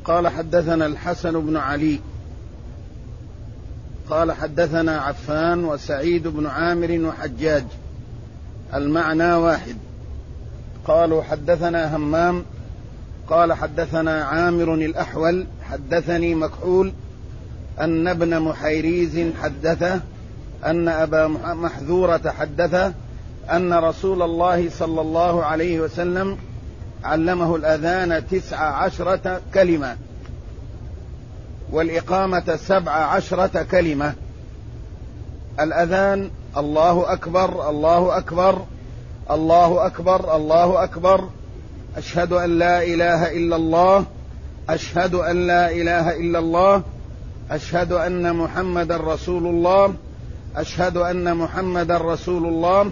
قال حدثنا الحسن بن علي قال حدثنا عفان وسعيد بن عامر وحجاج المعنى واحد. قالوا حدثنا همام قال حدثنا عامر الأحول حدثني مكحول أن ابن محيريز حدثه أن أبا محذورة حدثه أن رسول الله صلى الله عليه وسلم علمه الأذان 19 كلمة والإقامة 17 كلمة. الأذان الله أكبر الله أكبر الله أكبر الله أكبر، أشهد أن لا إله إلا الله، أشهد أن لا إله إلا الله، أشهد أن محمد رسول الله، أشهد أن محمد رسول الله.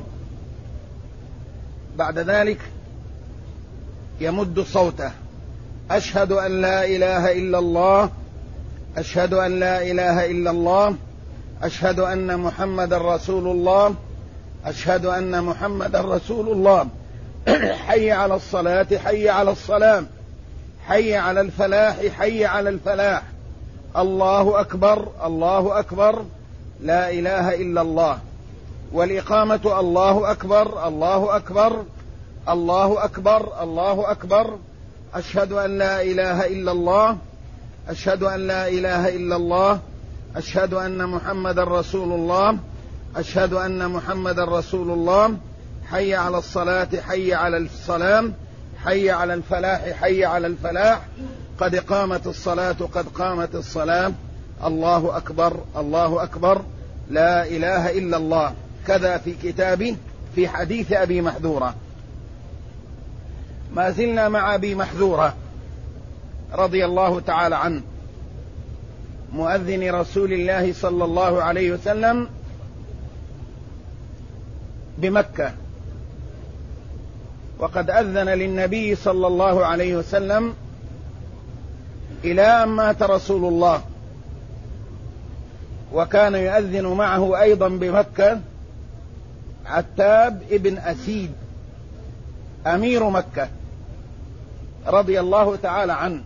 بعد ذلك يمد صوته: أشهد أن لا إله إلا الله، أشهد أن لا إله إلا الله، أشهد أن محمد رسول الله، أشهد أن محمد رسول الله. حي على الصلاة، حي على الصلاة، حي على الفلاح، حي على الفلاح، الله أكبر الله أكبر، لا إله إلا الله. والإقامة الله أكبر الله أكبر الله أكبر الله أكبر، أشهد أن لا إله إلا الله، أشهد أن لا إله إلا الله، أشهد أن محمد رسول الله، أشهد أن محمد رسول الله. حي على الصلاة، حي على الصلاة، حي على الفلاح، حي على الفلاح، قد قامت الصلاة قد قامت الصلاة، الله أكبر الله أكبر، لا إله إلا الله. كذا في كتابه في حديث أبي محذورة. ما زلنا مع أبي محذورة رضي الله تعالى عنه، مؤذن رسول الله صلى الله عليه وسلم بمكة، وقد أذن للنبي صلى الله عليه وسلم إلى أن مات رسول الله، وكان يؤذن معه أيضا بمكة عتاب ابن أسيد أمير مكة رضي الله تعالى عنه.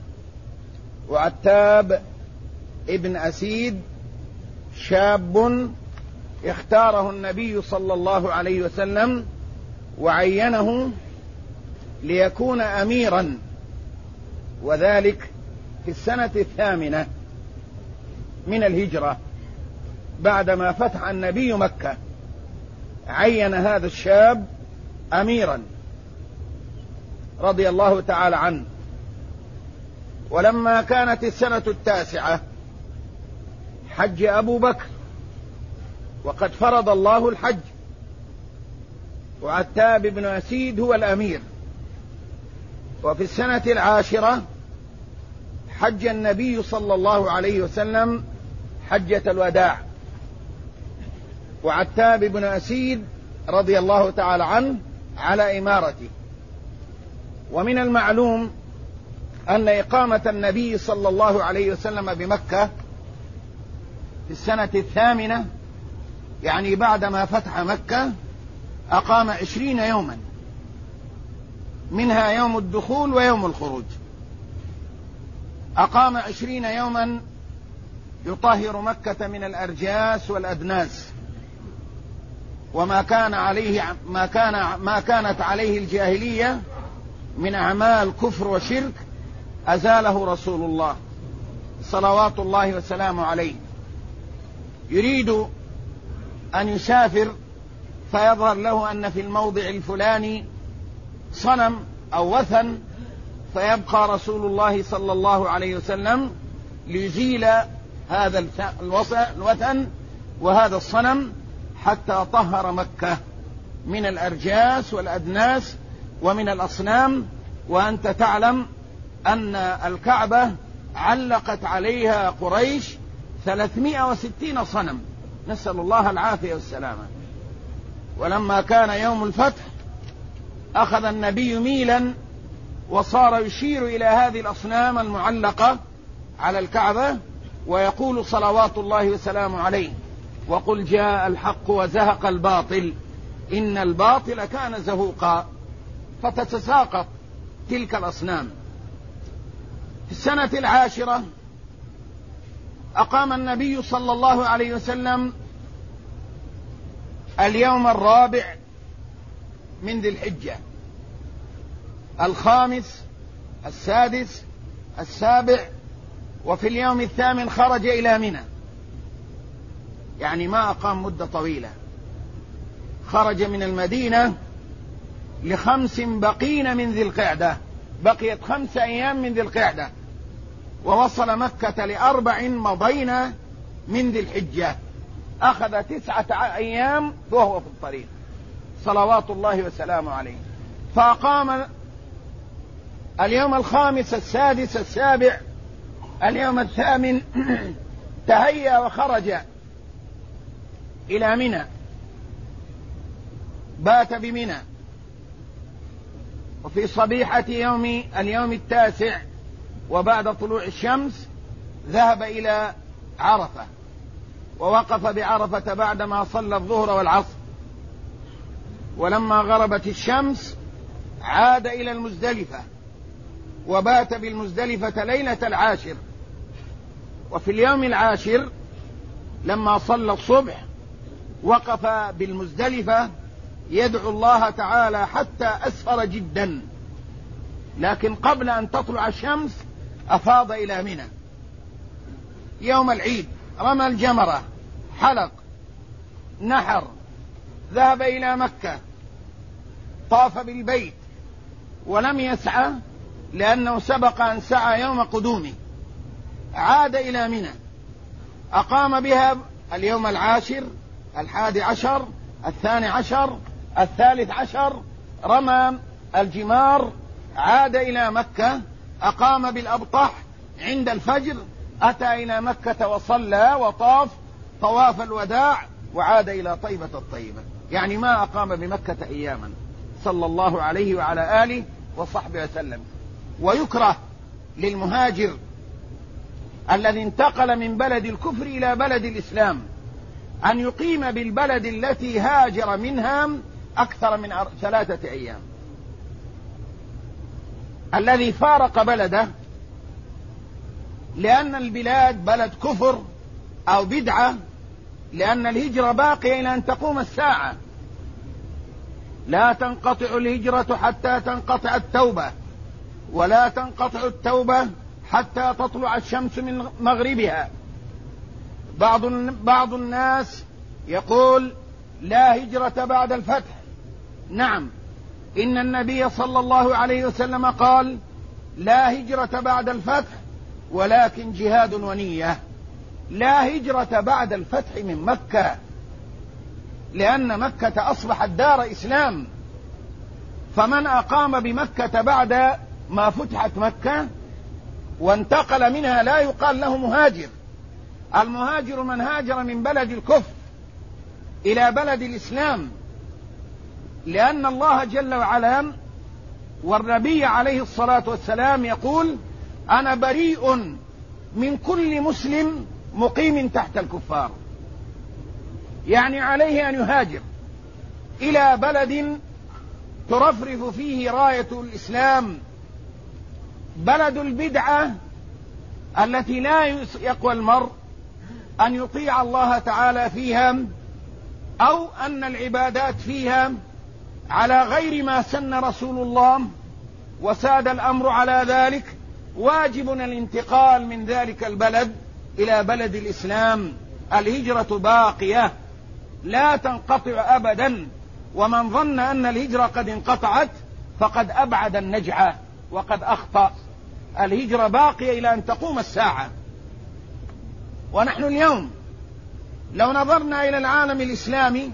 وعتاب ابن أسيد شاب اختاره النبي صلى الله عليه وسلم وعينه ليكون أميرا، وذلك في السنة 8 من الهجرة بعدما فتح النبي مكة، عين هذا الشاب أميرا رضي الله تعالى عنه. ولما كانت السنة 9 حج أبو بكر، وقد فرض الله الحج، وعتاب بن أسيد هو الأمير. وفي السنة 10 حج النبي صلى الله عليه وسلم حجة الوداع، وعتاب بن أسيد رضي الله تعالى عنه على إمارته. ومن المعلوم أن إقامة النبي صلى الله عليه وسلم بمكة في السنة 8 يعني بعدما فتح مكة أقام 20 يوما، منها يوم الدخول ويوم الخروج. أقام 20 يوما يطهر مكة من الأرجاس والأدناس، وما كان عليه ما كانت عليه الجاهلية من أعمال كفر وشرك أزاله رسول الله صلوات الله وسلامه عليه. يريد أن يسافر فيظهر له أن في الموضع الفلاني صنم أو وثن، فيبقى رسول الله صلى الله عليه وسلم ليزيل هذا الوثن وهذا الصنم حتى طهر مكة من الأرجاس والأدناس ومن الأصنام. وأنت تعلم أن الكعبة علقت عليها قريش 360 صنم، نسأل الله العافية والسلامة. ولما كان يوم الفتح أخذ النبي ميلا وصار يشير إلى هذه الأصنام المعلقة على الكعبة ويقول صلوات الله وسلامه عليه: وقل جاء الحق وزهق الباطل إن الباطل كان زهوقا. فتتساقط تلك الأصنام. في السنة 10 أقام النبي صلى الله عليه وسلم اليوم 4 من ذي الحجة، 5 6 7، وفي اليوم 8 خرج إلى منى. يعني ما أقام مدة طويلة، خرج من المدينة ل5 بقين من ذي القعدة، بقيت 5 أيام من ذي القعدة، ووصل مكة ل4 مضين من ذي الحجة، أخذ 9 أيام وهو في الطريق صلوات الله وسلامه عليه. فأقام اليوم 5 6 7، اليوم 8 تهيأ وخرج إلى منى، بات بمنى، وفي صبيحة اليوم 9 وبعد طلوع الشمس ذهب إلى عرفة، ووقف بعرفة بعدما صلى الظهر والعصر، ولما غربت الشمس عاد إلى المزدلفة، وبات بالمزدلفة ليلة 10. وفي اليوم 10 لما صلى الصبح وقف بالمزدلفة يدعو الله تعالى حتى أسفر جدا، لكن قبل أن تطلع الشمس أفاض إلى منى. يوم العيد رمى الجمرة، حلق، نحر، ذهب إلى مكة، طاف بالبيت، ولم يسعى لأنه سبق أن سعى يوم قدومه. عاد إلى منى، أقام بها اليوم 10 11 12 13، رمى الجمار، عاد إلى مكة، أقام بالأبطح عند الفجر، أتى إلى مكة وصلى وطاف طواف الوداع، وعاد إلى طيبة الطيبة. يعني ما أقام بمكة أياما صلى الله عليه وعلى آله وصحبه وسلم. ويكره للمهاجر الذي انتقل من بلد الكفر إلى بلد الإسلام أن يقيم بالبلد التي هاجر منها أكثر من 3 أيام. الذي فارق بلده لأن البلاد بلد كفر أو بدعة، لأن الهجرة باقية إلى أن تقوم الساعة، لا تنقطع الهجرة حتى تنقطع التوبة، ولا تنقطع التوبة حتى تطلع الشمس من مغربها. بعض الناس يقول لا هجرة بعد الفتح. نعم، إن النبي صلى الله عليه وسلم قال لا هجرة بعد الفتح ولكن جهاد ونية. لا هجرة بعد الفتح من مكة، لأن مكة أصبحت دار إسلام، فمن أقام بمكة بعد ما فتحت مكة وانتقل منها لا يقال له مهاجر. المهاجر من هاجر من بلد الكفر إلى بلد الإسلام، لأن الله جل وعلا والنبي عليه الصلاة والسلام يقول أنا بريء من كل مسلم مقيم تحت الكفار. يعني عليه أن يهاجر إلى بلد ترفرف فيه راية الإسلام، بلد البدعة التي لا يقوى المرء أن يطيع الله تعالى فيها، أو أن العبادات فيها على غير ما سن رسول الله وساد الأمر على ذلك. واجب الانتقال من ذلك البلد إلى بلد الإسلام. الهجرة باقية لا تنقطع أبدا، ومن ظن أن الهجرة قد انقطعت فقد أبعد النجعة وقد أخطأ. الهجرة باقية إلى أن تقوم الساعة. ونحن اليوم لو نظرنا إلى العالم الإسلامي،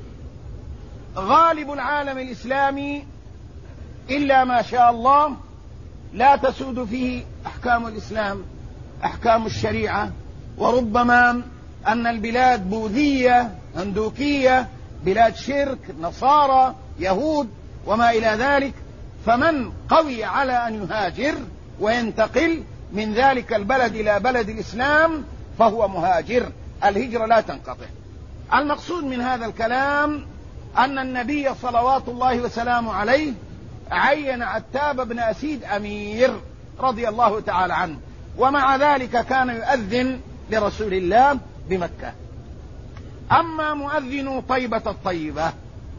غالب العالم الإسلامي إلا ما شاء الله لا تسود فيه أحكام الإسلام، أحكام الشريعة، وربما أن البلاد بوذية هندوكية، بلاد شرك، نصارى، يهود وما إلى ذلك. فمن قوي على أن يهاجر وينتقل من ذلك البلد إلى بلد الإسلام فهو مهاجر. الهجرة لا تنقطع. المقصود من هذا الكلام أن النبي صلوات الله وسلامه عليه عين عتاب بن أسيد أمير رضي الله تعالى عنه، ومع ذلك كان يؤذن لرسول الله بمكة. أما مؤذن طيبة الطيبة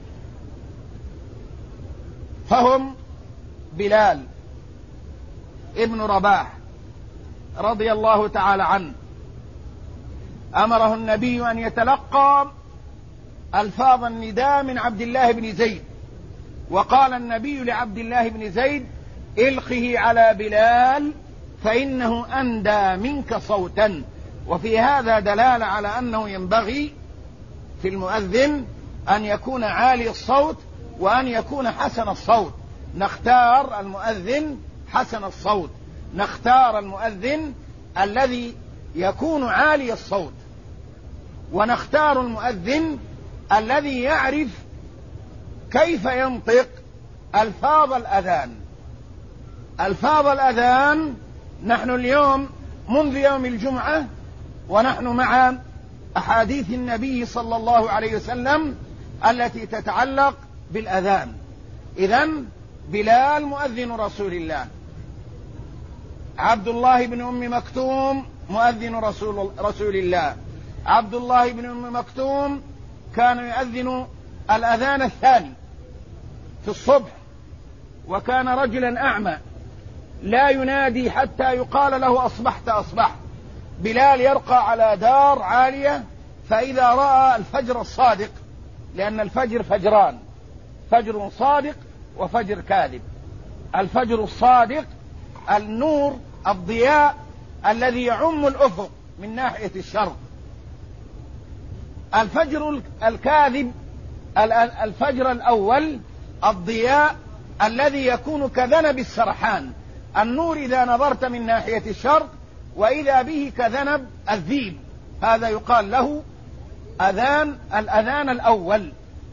فهم بلال ابن رباح رضي الله تعالى عنه، أمره النبي أن يتلقى ألفاظ النداء من عبد الله بن زيد، وقال النبي لعبد الله بن زيد: إلقه على بلال فإنه أندى منك صوتا. وفي هذا دلالة على أنه ينبغي في المؤذن أن يكون عالي الصوت وأن يكون حسن الصوت. نختار المؤذن حسن الصوت، نختار المؤذن الذي يكون عالي الصوت، ونختار المؤذن الذي يعرف كيف ينطق ألفاظ الأذان. ألفاظ الأذان نحن اليوم منذ يوم الجمعة ونحن مع أحاديث النبي صلى الله عليه وسلم التي تتعلق بالأذان. إذن بلال مؤذن رسول الله، عبد الله بن أم مكتوم مؤذن رسول الله. عبد الله بن أم مكتوم كان يؤذن الأذان الثاني في الصبح، وكان رجلا أعمى لا ينادي حتى يقال له أصبحت أصبحت. بلال يرقى على دار عالية، فإذا رأى الفجر الصادق، لأن الفجر فجران: فجر صادق وفجر كاذب. الفجر الصادق النور الضياء الذي يعم الأفق من ناحية الشرق. الفجر الكاذب الفجر الأول الضياء الذي يكون كذنب السرحان، النور إذا نظرت من ناحية الشرق وإذا به كذنب الذيب، هذا يقال له الأذان الأول.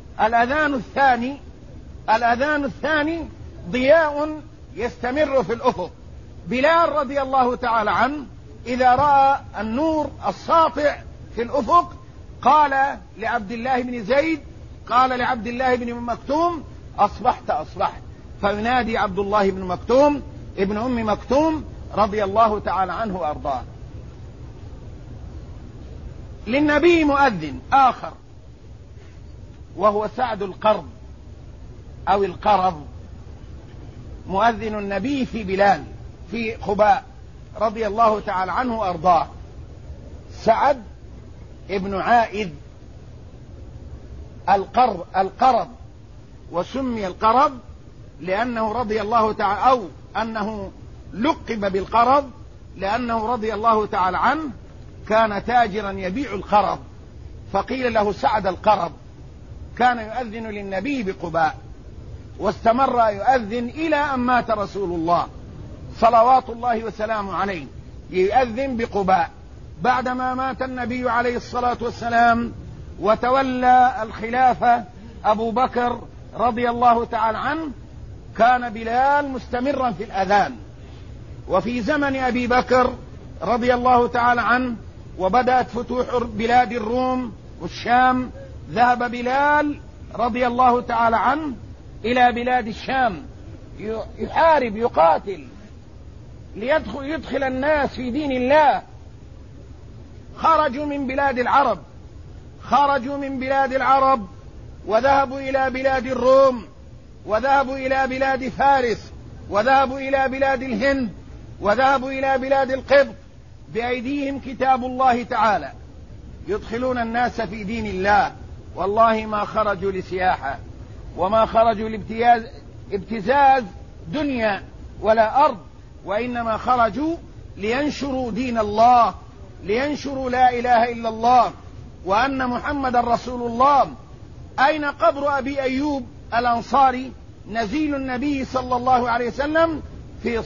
الأذان الثاني ضياء يستمر في الأفق. بلال رضي الله تعالى عنه إذا رأى النور الساطع في الأفق قال لعبد الله بن زيد، قال لعبد الله بن مكتوم: أصبحت أصبحت. فينادي عبد الله بن مكتوم ابن أم مكتوم رضي الله تعالى عنه وأرضاه. للنبي مؤذن آخر وهو سعد القرض أو القرض، مؤذن النبي في بلال في قباء رضي الله تعالى عنه وأرضاه. سعد ابن عائذ القرض، وسمي القرض لأنه رضي الله تعالى أو أنه لقب بالقرض لأنه رضي الله تعالى عنه كان تاجرا يبيع القرض، فقيل له سعد القرض. كان يؤذن للنبي بقباء، واستمر يؤذن إلى أن مات رسول الله صلوات الله وسلامه عليه، يؤذن بقباء. بعدما مات النبي عليه الصلاة والسلام وتولى الخلافة أبو بكر رضي الله تعالى عنه، كان بلال مستمرا في الأذان. وفي زمن أبي بكر رضي الله تعالى عنه وبدأت فتوح بلاد الروم والشام، ذهب بلال رضي الله تعالى عنه إلى بلاد الشام يحارب يقاتل ليدخل الناس في دين الله. خرجوا من بلاد العرب وذهبوا إلى بلاد الروم، وذهبوا إلى بلاد فارس، وذهبوا إلى بلاد الهند، وذهبوا إلى بلاد القبط، بأيديهم كتاب الله تعالى يدخلون الناس في دين الله. والله ما خرجوا لسياحة، وما خرجوا لابتزاز دنيا ولا أرض، وإنما خرجوا لينشروا دين الله، لينشروا لا إله إلا الله وأن محمد رسول الله. أين قبر أبي أيوب الأنصاري نزيل النبي صلى الله عليه وسلم؟ في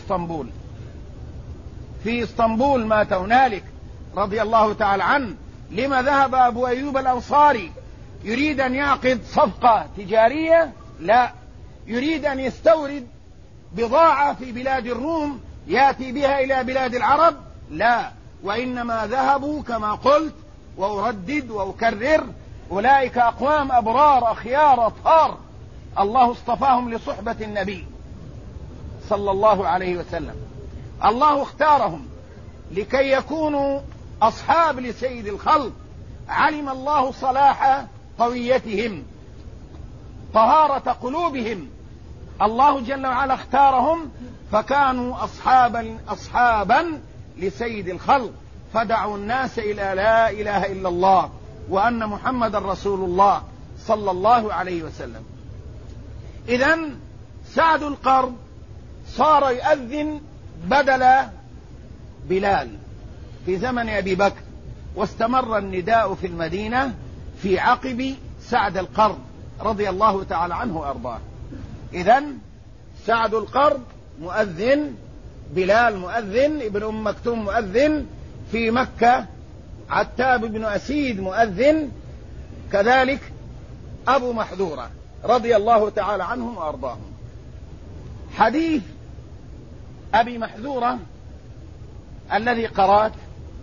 اسطنبول مات هنالك رضي الله تعالى عنه. لما ذهب أبو أيوب الأنصاري؟ يريد أن يعقد صفقة تجارية؟ لا، يريد أن يستورد بضاعة في بلاد الروم يأتي بها إلى بلاد العرب؟ لا، وإنما ذهبوا كما قلت وأردد وأكرر، أولئك أقوام أبرار أخيار أطهار، الله اصطفاهم لصحبة النبي صلى الله عليه وسلم. الله اختارهم لكي يكونوا أصحاب لسيد الخلق. علم الله صلاح طويتهم، طهارة قلوبهم، الله جل وعلا اختارهم فكانوا أصحابا لسيد الخلق، فدعوا الناس إلى لا إله إلا الله وأن محمد رسول الله صلى الله عليه وسلم. إذن سعد القرن صار يؤذن بدل بلال في زمن أبي بكر، واستمر النداء في المدينة في عقب سعد القرن رضي الله تعالى عنه وأرضاه. إذن سعد القرن مؤذن، بلال مؤذن، ابن أم مكتوم مؤذن في مكة، عتاب بن أسيد مؤذن، كذلك أبو محذورة رضي الله تعالى عنهم وأرضاهم. حديث أبي محذورة الذي قرأت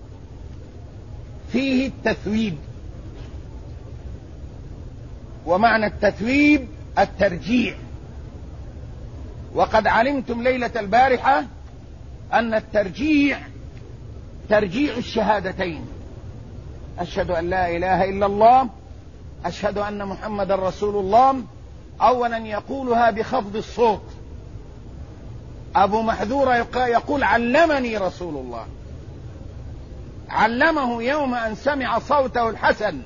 فيه التثويب، ومعنى التثويب الترجيع. وقد علمتم ليلة البارحة أن الترجيع ترجيع الشهادتين، أشهد أن لا إله إلا الله، أشهد أن محمد رسول الله، أولا يقولها بخفض الصوت. أبو محذورة يقول علمني رسول الله، علمه يوم أن سمع صوته الحسن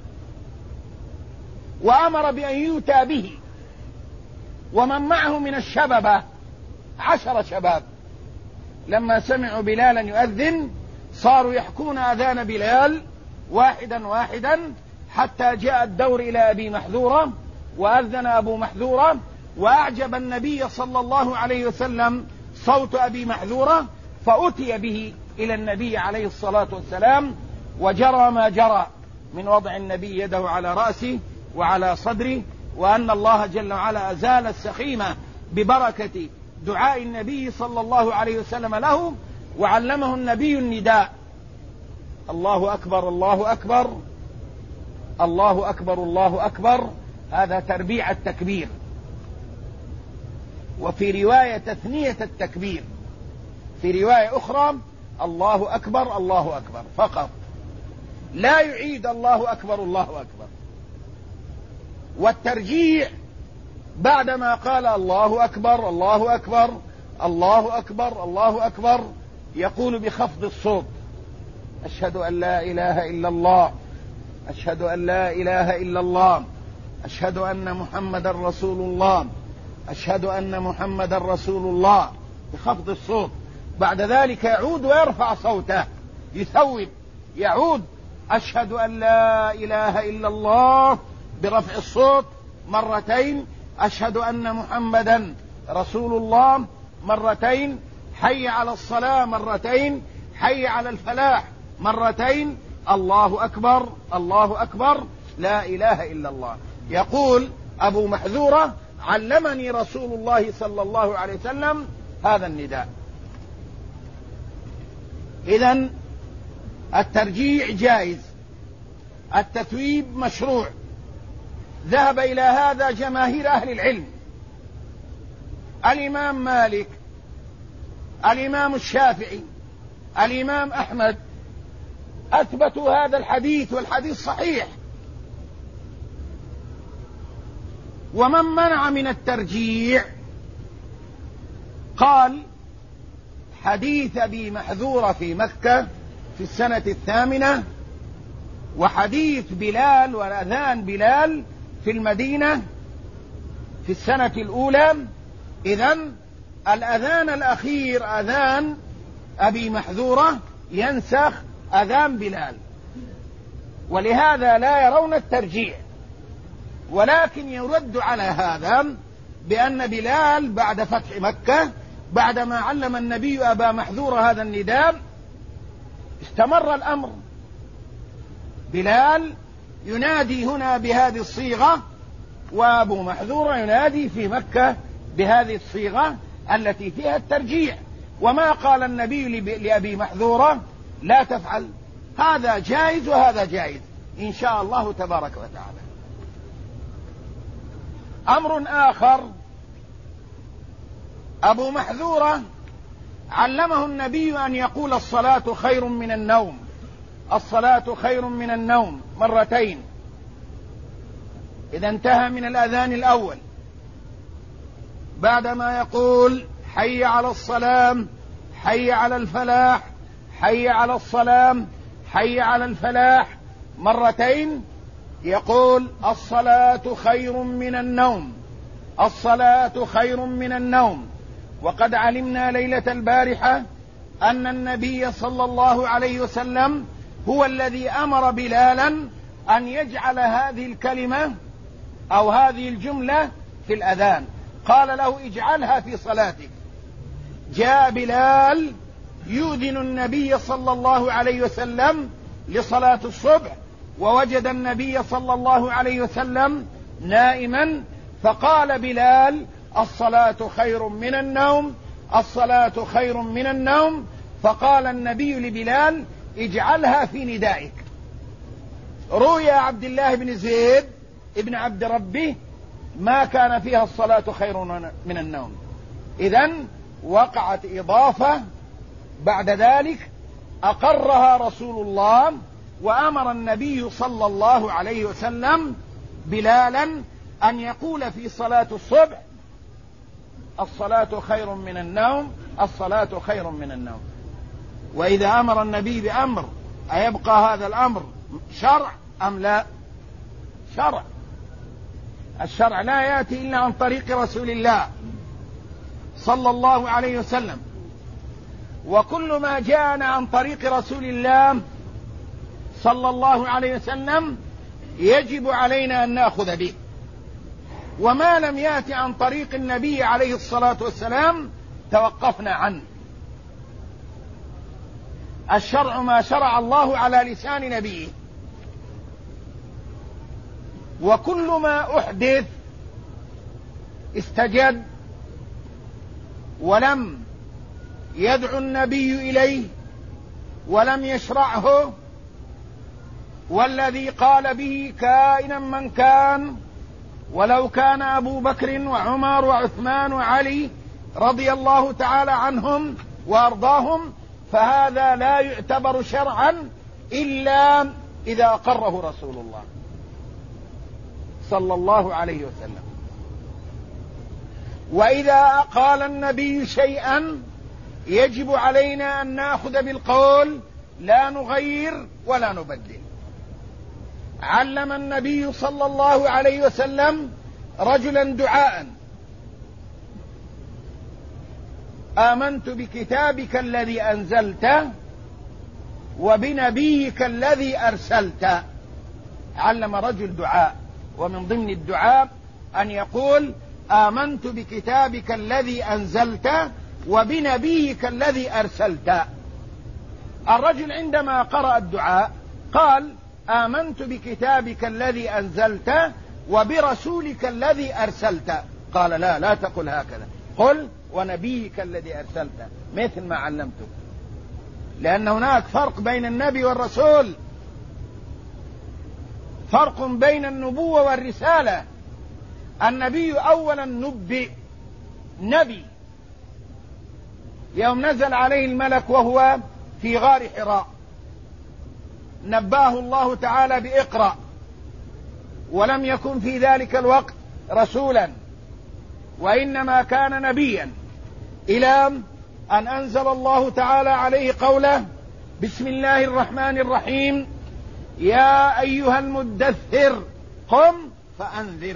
وأمر بأن يؤتى به، ومن معه من الشببة 10 شباب لما سمعوا بلالا يؤذن صاروا يحكون أذان بلال واحدا واحدا حتى جاء الدور إلى أبي محذورة وأذن أبو محذورة، وأعجب النبي صلى الله عليه وسلم صوت أبي محذورة، فأتي به إلى النبي عليه الصلاة والسلام، وجرى ما جرى من وضع النبي يده على رأسه وعلى صدره، وأن الله جل وعلا أزال السخيمة ببركة دعاء النبي صلى الله عليه وسلم له، وعلمه النبي النداء: الله أكبر الله أكبر الله أكبر الله أكبر. هذا تربيع التكبير، وفي رواية تثنية التكبير، في رواية أخرى الله أكبر الله أكبر فقط، لا يعيد الله أكبر الله أكبر. والترجيع بعدما قال الله أكبر الله أكبر الله أكبر الله أكبر يقول بخفض الصوت: أشهد أن لا إله إلا الله، أشهد أن لا إله إلا الله، أشهد أن محمد رسول الله، أشهد أن محمد رسول الله، بخفض الصوت. بعد ذلك يعود ويرفع صوته، يثوب، يعود: أشهد أن لا إله إلا الله، برفع الصوت مرتين، أشهد أن محمدا رسول الله مرتين، حي على الصلاة مرتين، حي على الفلاح مرتين، الله أكبر الله أكبر، لا إله إلا الله. يقول أبو محذورة: علمني رسول الله صلى الله عليه وسلم هذا النداء. إذن الترجيع جائز، التثويب مشروع، ذهب إلى هذا جماهير أهل العلم. الإمام مالك، الإمام الشافعي، الإمام أحمد أثبتوا هذا الحديث، والحديث صحيح. ومن منع من الترجيع قال: حديث أبي محذورة في مكة في السنة 8، وحديث بلال وأذان بلال في المدينة في السنة 1. إذن الأذان الأخير أذان أبي محذورة ينسخ أذان بلال، ولهذا لا يرون الترجيع. ولكن يرد على هذا بأن بلال بعد فتح مكة، بعدما علم النبي أبا محذورة هذا النداء، استمر الأمر. بلال ينادي هنا بهذه الصيغة، وأبو محذورة ينادي في مكة بهذه الصيغة التي فيها الترجيع. وما قال النبي لأبي محذورة: لا تفعل، هذا جائز وهذا جائز إن شاء الله تبارك وتعالى. أمر آخر: أبو محذورة علمه النبي أن يقول الصلاة خير من النوم، الصلاة خير من النوم مرتين إذا انتهى من الأذان الأول، بعدما يقول حي على الصلاة، حي على الفلاح، حي على الصلاة، حي على الفلاح مرتين، يقول الصلاة خير من النوم، الصلاة خير من النوم. وقد علمنا ليلة البارحة أن النبي صلى الله عليه وسلم هو الذي أمر بلالا أن يجعل هذه الكلمة أو هذه الجملة في الأذان، قال له اجعلها في صلاتك. جاء بلال يؤذن النبي صلى الله عليه وسلم لصلاة الصبح، ووجد النبي صلى الله عليه وسلم نائما، فقال بلال الصلاة خير من النوم، الصلاة خير من النوم. فقال النبي لبلال اجعلها في ندائك. روي عبد الله بن زيد ابن عبد ربه ما كان فيها الصلاة خير من النوم. إذن وقعت إضافة بعد ذلك أقرها رسول الله، وأمر النبي صلى الله عليه وسلم بلالا أن يقول في صلاة الصبح الصلاة خير من النوم، الصلاة خير من النوم. وإذا أمر النبي بأمر أيبقى هذا الأمر شرع أم لا؟ شرع. الشرع لا يأتي إلا عن طريق رسول الله صلى الله عليه وسلم، وكل ما جاءنا عن طريق رسول الله صلى الله عليه وسلم يجب علينا أن نأخذ به، وما لم يأتي عن طريق النبي عليه الصلاة والسلام توقفنا عنه. الشرع ما شرع الله على لسان نبيه، وكل ما أحدث استجد ولم يدعو النبي إليه ولم يشرعه، والذي قال به كائنا من كان، ولو كان أبو بكر وعمر وعثمان وعلي رضي الله تعالى عنهم وأرضاهم، فهذا لا يعتبر شرعا إلا إذا أقره رسول الله صلى الله عليه وسلم. وإذا قال النبي شيئا يجب علينا أن نأخذ بالقول، لا نغير ولا نبدل. علم النبي صلى الله عليه وسلم رجلا دعاء: آمنت بكتابك الذي أنزلت وبنبيك الذي أرسلت. علم رجل دعاء، ومن ضمن الدعاء أن يقول آمنت بكتابك الذي أنزلت وبنبيك الذي أرسلت. الرجل عندما قرأ الدعاء قال آمنت بكتابك الذي أنزلت وبرسولك الذي أرسلت. قال لا تقل هكذا، قل ونبيك الذي أرسلت، مثل ما علمته، لأن هناك فرق بين النبي والرسول، فرق بين النبوة والرسالة. النبي أولا نبي يوم نزل عليه الملك وهو في غار حراء، نباه الله تعالى بإقرأ، ولم يكن في ذلك الوقت رسولا، وإنما كان نبيا، إلى أن أنزل الله تعالى عليه قوله بسم الله الرحمن الرحيم يا أيها المدثر قم فأنذر.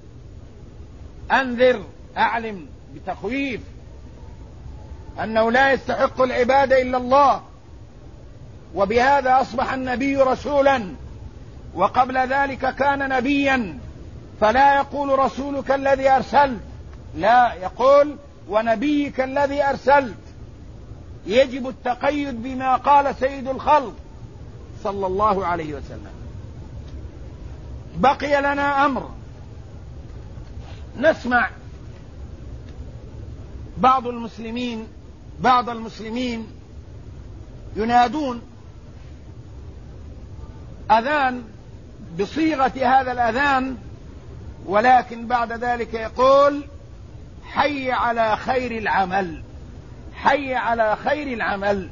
أنذر، أعلم بتخويف أنه لا يستحق العبادة إلا الله، وبهذا أصبح النبي رسولا، وقبل ذلك كان نبيا، فلا يقول رسولك الذي أرسلت، لا، يقول ونبيك الذي أرسلت. يجب التقيد بما قال سيد الخلق صلى الله عليه وسلم. بقي لنا أمر، نسمع بعض المسلمين ينادون أذان بصيغة هذا الأذان، ولكن بعد ذلك يقول حي على خير العمل، حي على خير العمل.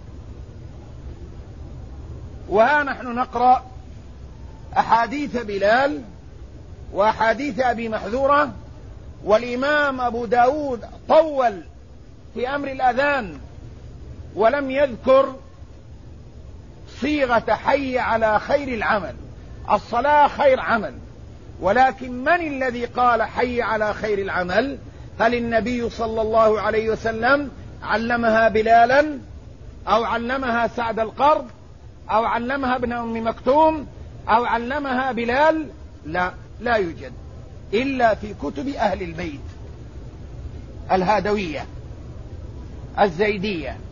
وها نحن نقرأ أحاديث بلال وأحاديث أبي محذورة، والإمام أبو داود طول في أمر الأذان ولم يذكر صيغة حي على خير العمل. الصلاة خير عمل، ولكن من الذي قال حي على خير العمل؟ هل النبي صلى الله عليه وسلم علمها بلالا، أو علمها سعد القرض، أو علمها ابن أم مكتوم، أو علمها بلال؟ لا يوجد إلا في كتب أهل البيت الهادوية الزيدية،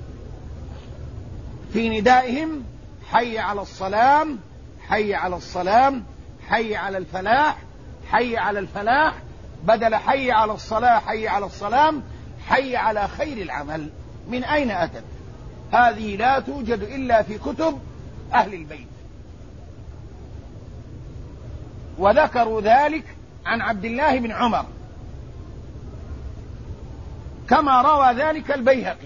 في ندائهم حي على الصلام، حي على الصلام، حي على الفلاح، حي على الفلاح، بدل حي على الصلاة حي على الصلام، حي على خير العمل. من أين أتت؟ هذه لا توجد إلا في كتب أهل البيت. وذكروا ذلك عن عبد الله بن عمر، كما روى ذلك البيهقي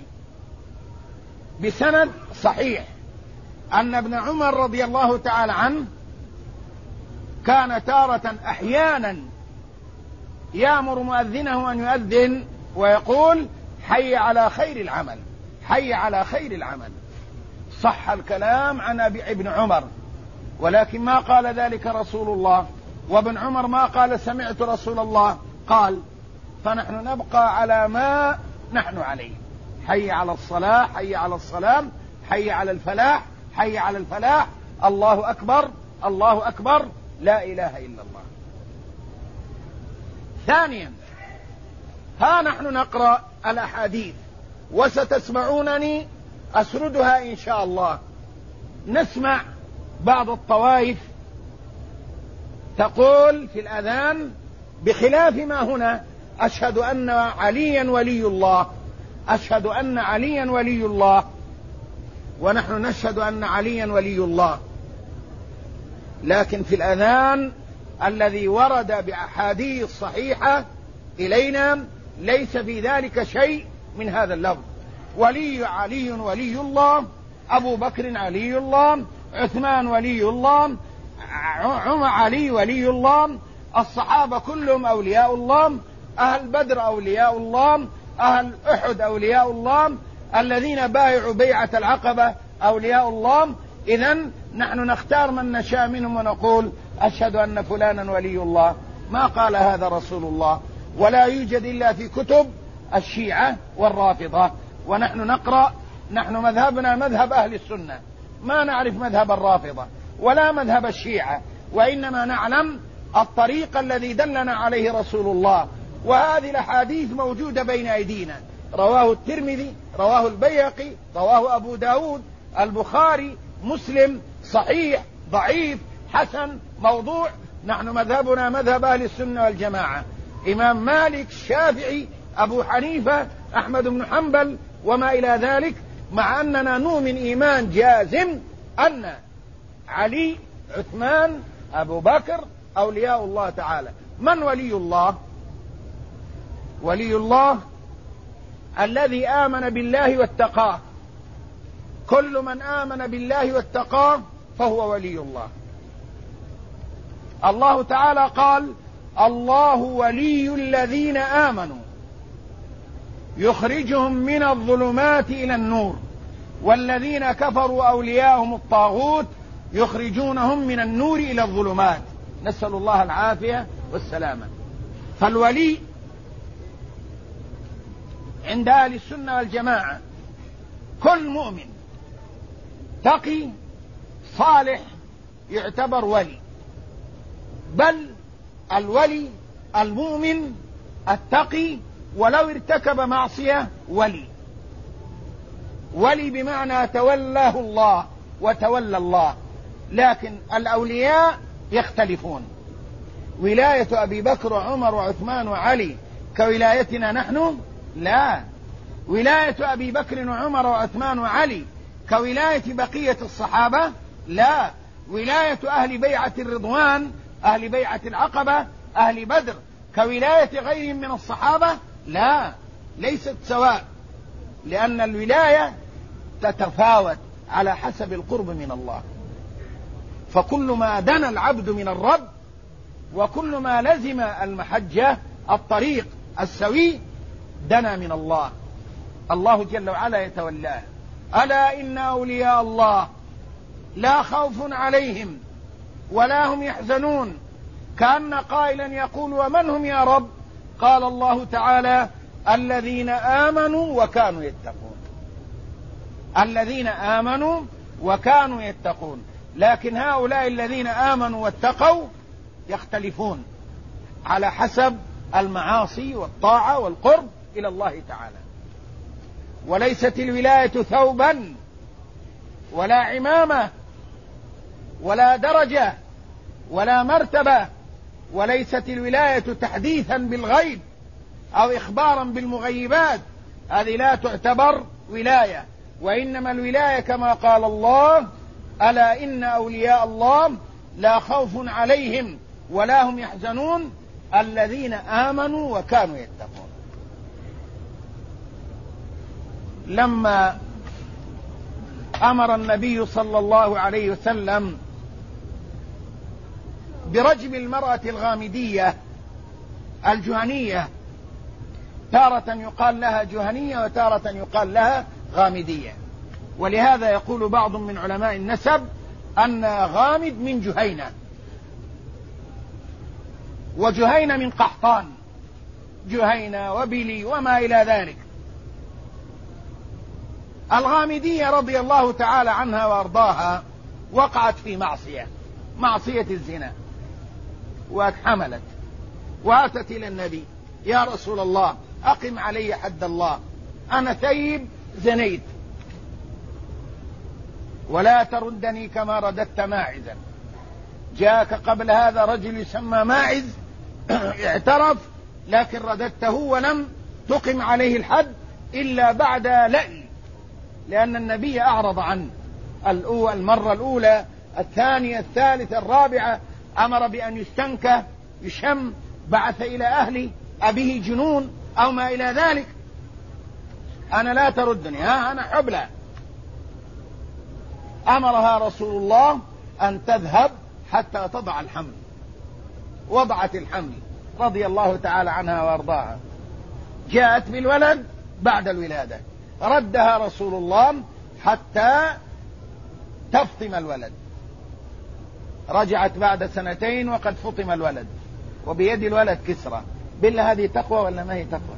بسند صحيح أن ابن عمر رضي الله تعالى عنه كان تارة أحيانا يأمر مؤذنه أن يؤذن ويقول حي على خير العمل، حي على خير العمل. صح الكلام عن ابن عمر، ولكن ما قال ذلك رسول الله، وابن عمر ما قال سمعت رسول الله قال. فنحن نبقى على ما نحن عليه: حي على الصلاة، حي على الصلام، حي على الفلاح، حي على الفلاح، الله أكبر، الله أكبر، لا إله إلا الله. ثانيا، ها نحن نقرأ الأحاديث وستسمعونني أسردها إن شاء الله. نسمع بعض الطوائف تقول في الأذان بخلاف ما هنا: أشهد أن عليا ولي الله، أشهد أن عليا ولي الله، ونحن نشهد أن عليا ولي الله. لكن في الأذان الذي ورد بأحاديث صحيحة إلينا ليس في ذلك شيء من هذا اللفظ. علي ولي الله، أبو بكر علي الله، عثمان ولي الله، عمر علي ولي الله، الصحابة كلهم أولياء الله، أهل بدر أولياء الله، أهل أحد أولياء الله، الذين بايعوا بيعة العقبة أولياء الله. إذن نحن نختار من نشاء منهم ونقول أشهد أن فلانا ولي الله. ما قال هذا رسول الله، ولا يوجد إلا في كتب الشيعة والرافضة. ونحن نقرأ، نحن مذهبنا مذهب أهل السنة، ما نعرف مذهب الرافضة ولا مذهب الشيعة، وإنما نعلم الطريق الذي دلنا عليه رسول الله. وهذه الأحاديث موجودة بين أيدينا، رواه الترمذي، رواه البيهقي، رواه أبو داود، البخاري، مسلم، صحيح، ضعيف، حسن، موضوع. نحن مذهبنا مذهب أهل السنة والجماعة، إمام مالك، الشافعي، أبو حنيفة، أحمد بن حنبل وما إلى ذلك، مع أننا نؤمن إيمان جازم أن علي، عثمان، أبو بكر أولياء الله تعالى. من ولي الله؟ ولي الله الذي آمن بالله واتقاه. كل من آمن بالله واتقاه فهو ولي الله. الله تعالى قال: الله ولي الذين آمنوا يخرجهم من الظلمات إلى النور، والذين كفروا أولياءهم الطاغوت يخرجونهم من النور إلى الظلمات. نسأل الله العافية والسلامة. فالولي عند أهل السنة والجماعة كل مؤمن تقي صالح يعتبر ولي، بل الولي المؤمن التقي ولو ارتكب معصية ولي بمعنى تولاه الله وتولى الله. لكن الأولياء يختلفون. ولاية أبي بكر وعمر وعثمان وعلي كولايتنا نحن؟ لا. ولاية أبي بكر وعمر وعثمان وعلي كولاية بقية الصحابة؟ لا. ولاية أهل بيعة الرضوان، أهل بيعة العقبة، أهل بدر كولاية غيرهم من الصحابة؟ لا، ليست سواء. لأن الولاية تتفاوت على حسب القرب من الله، فكل ما دنا العبد من الرب وكل ما لزم المحجة الطريق السوي دنا من الله. الله جل وعلا يتولاه. ألا إن أولياء الله لا خوف عليهم ولا هم يحزنون، كأن قائلا يقول ومن هم يا رب؟ قال الله تعالى الذين آمنوا وكانوا يتقون. الذين آمنوا وكانوا يتقون. لكن هؤلاء الذين آمنوا واتقوا يختلفون على حسب المعاصي والطاعة والقرب إلى الله تعالى. وليست الولاية ثوبا ولا عمامة ولا درجة ولا مرتبة، وليست الولاية تحديثا بالغيب أو إخبارا بالمغيبات، هذه لا تعتبر ولاية. وإنما الولاية كما قال الله ألا إن أولياء الله لا خوف عليهم ولا هم يحزنون الذين آمنوا وكانوا يتقون. لما أمر النبي صلى الله عليه وسلم برجم المرأة الغامدية الجهنية، تارة يقال لها جهنية وتارة يقال لها غامدية، ولهذا يقول بعض من علماء النسب أن غامد من جهينة، وجهينة من قحطان، جهينة وبلي وما إلى ذلك. الغامدية رضي الله تعالى عنها وأرضاها وقعت في معصية الزنا، وحملت وأتت إلى النبي يا رسول الله أقم علي حد الله، أنا ثيب زنيت ولا تردني كما رددت ماعزا. جاءك قبل هذا رجل يسمى ماعز اعترف لكن رددته ولم تقم عليه الحد إلا بعد لئي، لأن النبي أعرض عنه المرة الأولى الثانية الثالثة الرابعة، أمر بأن يستنكى يشم، بعث إلى أهل أبيه جنون أو ما إلى ذلك. أنا لا تردني، أنا حبلى. أمرها رسول الله أن تذهب حتى تضع الحمل، وضعت الحمل رضي الله تعالى عنها وارضاها. جاءت بالولد بعد الولادة، ردها رسول الله حتى تفطم الولد. رجعت بعد 2 وقد فطم الولد وبيد الولد كسرى. بالله هذه تقوى ولا ما هي تقوى؟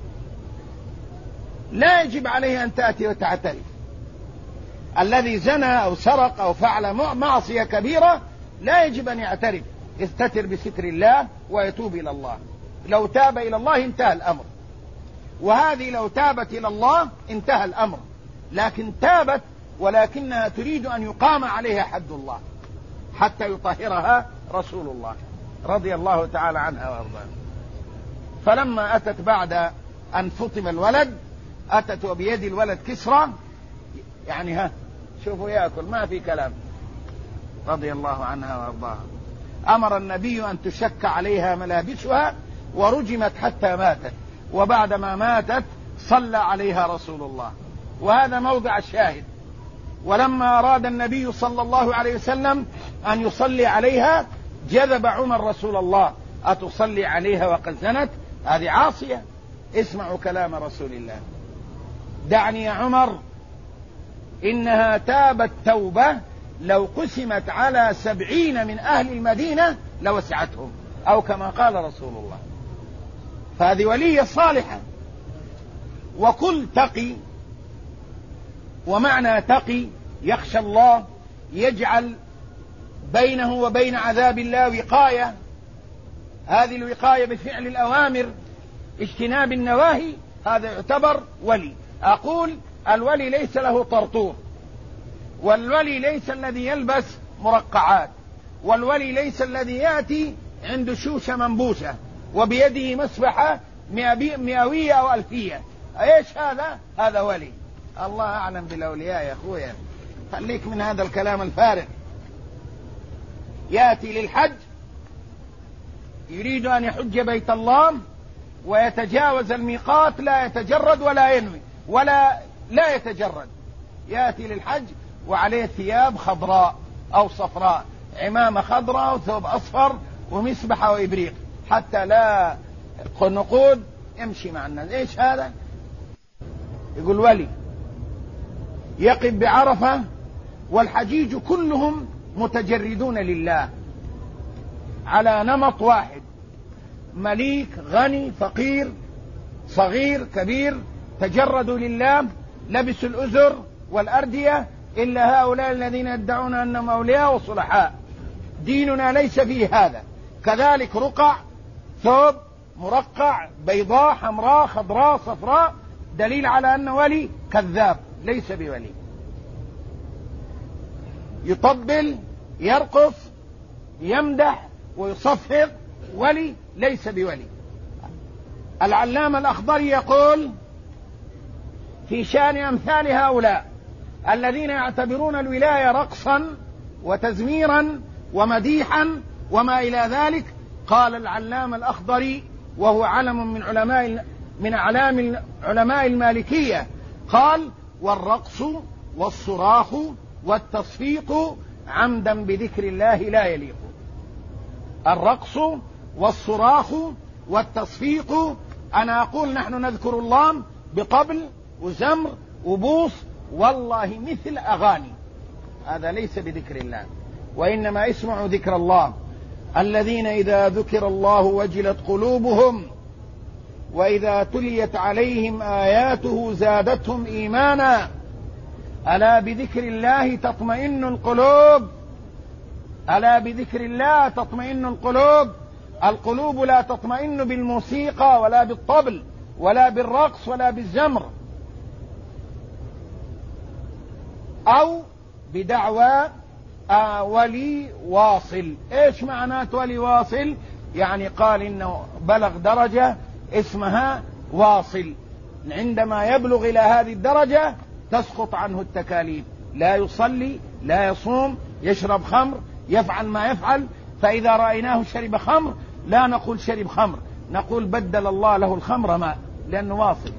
لا يجب عليه أن تأتي وتعترف. الذي زنى أو سرق أو فعل معصية كبيرة لا يجب أن يعترف، يستتر بستر الله ويتوب إلى الله. لو تاب إلى الله انتهى الأمر، وهذه لو تابت إلى الله انتهى الأمر، لكن تابت ولكنها تريد أن يقام عليها حد الله حتى يطهرها رسول الله رضي الله تعالى عنها وارضاها. فلما أتت بعد أن فطم الولد أتت وبيد الولد كسرى، يعني شوفوا يأكل ما في كلام، رضي الله عنها وارضاها. أمر النبي أن تشك عليها ملابسها ورجمت حتى ماتت، وبعدما ماتت صلى عليها رسول الله، وهذا موضع الشاهد. ولما أراد النبي صلى الله عليه وسلم أن يصلي عليها جذب عمر رسول الله، أتصلي عليها وقد زنت؟ هذه عاصية. اسمعوا كلام رسول الله، دعني يا عمر إنها تابت توبة لو قسمت على 70 من أهل المدينة لوسعتهم، أو كما قال رسول الله. فهذه ولية صالحة. وكل تقي، ومعنى تقي يخشى الله، يجعل بينه وبين عذاب الله وقاية. هذه الوقاية بفعل الأوامر اجتناب النواهي، هذا يعتبر ولي. أقول الولي ليس له طرطور، والولي ليس الذي يلبس مرقعات، والولي ليس الذي يأتي عنده شوشة منبوشة وبيده مسبحة مئوية أو ألفية. ايش هذا؟ هذا ولي. الله أعلم بالأولياء يا أخويا، خليك من هذا الكلام الفارغ. يأتي للحج يريد أن يحج بيت الله ويتجاوز الميقات، لا يتجرد ولا ينوي، لا يتجرد، يأتي للحج وعليه ثياب خضراء أو صفراء، عمامة خضراء وثوب أصفر ومسبحة وإبريق، حتى لا نقود يمشي مع الناس. إيش هذا؟ يقول ولي يقف بعرفة والحجيج كلهم متجردون لله على نمط واحد، مليك غني فقير صغير كبير، تجردوا لله، لبسوا الأزر والأردية، إلا هؤلاء الذين يدعون أنهم أولياء وصلحاء. ديننا ليس فيه هذا. كذلك رقع، ثوب مرقع، بيضاء حمراء خضراء صفراء، دليل على أنه ولي، كذاب ليس بولي. يطبل يرقص يمدح ويصفق، ولي ليس بولي. العلامة الأخضري يقول في شأن أمثال هؤلاء الذين يعتبرون الولاية رقصا وتزميرا ومديحا وما إلى ذلك، قال العلامة الأخضري وهو علم من أعلام علماء المالكية، قال: والرقص والصراخ والتصفيق عمدا بذكر الله لا يليق. الرقص والصراخ والتصفيق، أنا أقول نحن نذكر الله بقبل وزمر وبوص والله مثل أغاني، هذا ليس بذكر الله، وإنما اسمعوا ذكر الله. الذين إذا ذكر الله وجلت قلوبهم وإذا تليت عليهم آياته زادتهم إيمانا ألا بذكر الله تطمئن القلوب، ألا بذكر الله تطمئن القلوب. القلوب لا تطمئن بالموسيقى ولا بالطبل ولا بالرقص ولا بالزمر أو بدعوى ولي واصل. إيش معنات ولي واصل؟ يعني قال إنه بلغ درجة اسمها واصل، عندما يبلغ إلى هذه الدرجة تسقط عنه التكاليف، لا يصلي لا يصوم يشرب خمر يفعل ما يفعل. فإذا رأيناه شرب خمر لا نقول شرب خمر، نقول بدل الله له الخمر ماء، لأنه واصل.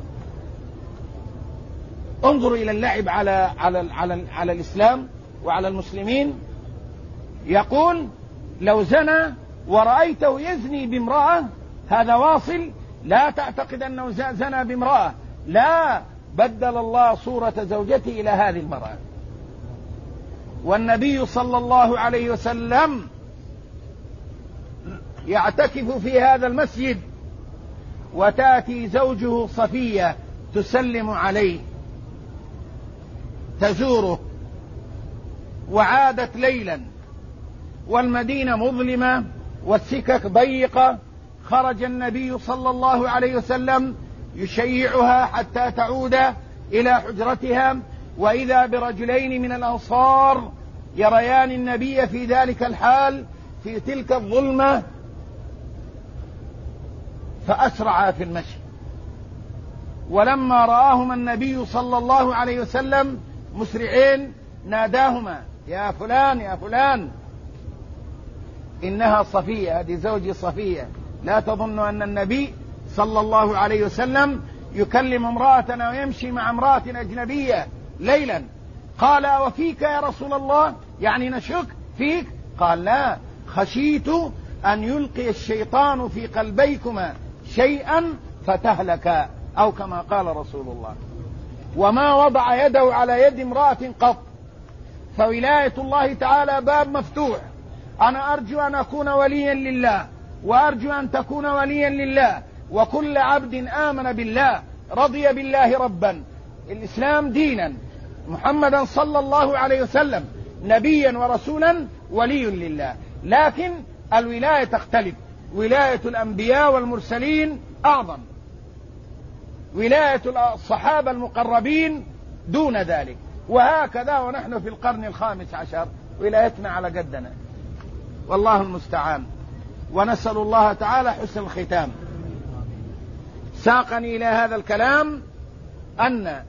انظروا إلى اللعب على الإسلام وعلى المسلمين. يقول: لو زنى ورأيته يزني بامرأة هذا واصل، لا تعتقد أنه زنى بامرأة، لا، بدل الله صورة زوجته إلى هذه المرأة. والنبي صلى الله عليه وسلم يعتكف في هذا المسجد وتأتي زوجه صفية تسلم عليه تزوره، وعادت ليلا والمدينة مظلمة والسكك ضيقة، خرج النبي صلى الله عليه وسلم يشيعها حتى تعود إلى حجرتها، وإذا برجلين من الأنصار يريان النبي في ذلك الحال في تلك الظلمة، فأسرعا في المشي. ولما رآهما النبي صلى الله عليه وسلم مسرعين ناداهما: يا فلان يا فلان، إنها صفية، هذه زوجي صفية، لا تظن أن النبي صلى الله عليه وسلم يكلم امرأة ويمشي مع امرأة أجنبية ليلا. قال: وفيك يا رسول الله؟ يعني نشك فيك؟ قال: لا، خشيت أن يلقي الشيطان في قلبيكما شيئا فتهلكا، أو كما قال رسول الله. وما وضع يده على يد امرأة قط. فولاية الله تعالى باب مفتوح. أنا أرجو أن أكون وليا لله، وأرجو أن تكون وليا لله، وكل عبد آمن بالله رضي بالله ربا، الإسلام دينا، محمدا صلى الله عليه وسلم نبيا ورسولا، ولي لله. لكن الولاية تختلف، ولاية الأنبياء والمرسلين أعظم، ولاية الصحابة المقربين دون ذلك، وهكذا. ونحن في القرن الخامس عشر ولايتنا على قدنا، والله المستعان. ونسأل الله تعالى حسن الختام. ساقني إلى هذا الكلام أن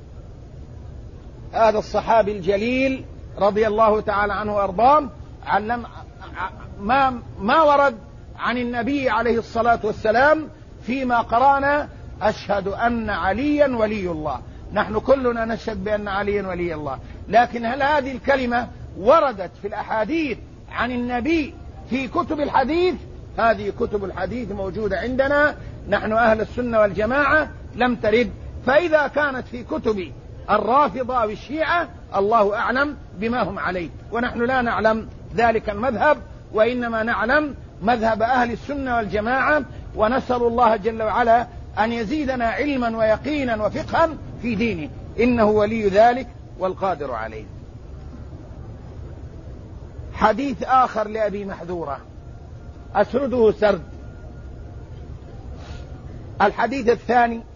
هذا الصحابي الجليل رضي الله تعالى عنه وأرضاه علم ما ورد عن النبي عليه الصلاة والسلام فيما قرأنا: أشهد أن عليا ولي الله. نحن كلنا نشهد بأن عليا ولي الله، لكن هل هذه الكلمة وردت في الأحاديث عن النبي في كتب الحديث؟ هذه كتب الحديث موجودة عندنا نحن أهل السنة والجماعة لم ترد. فإذا كانت في كتب الرافضة أو الشيعة الله أعلم بما هم عليه، ونحن لا نعلم ذلك المذهب، وإنما نعلم مذهب أهل السنة والجماعة، ونسأل الله جل وعلا أن يزيدنا علما ويقينا وفقها في دينه، إنه ولي ذلك والقادر عليه. حديث آخر لأبي محذورة أسرده سرد. الحديث الثاني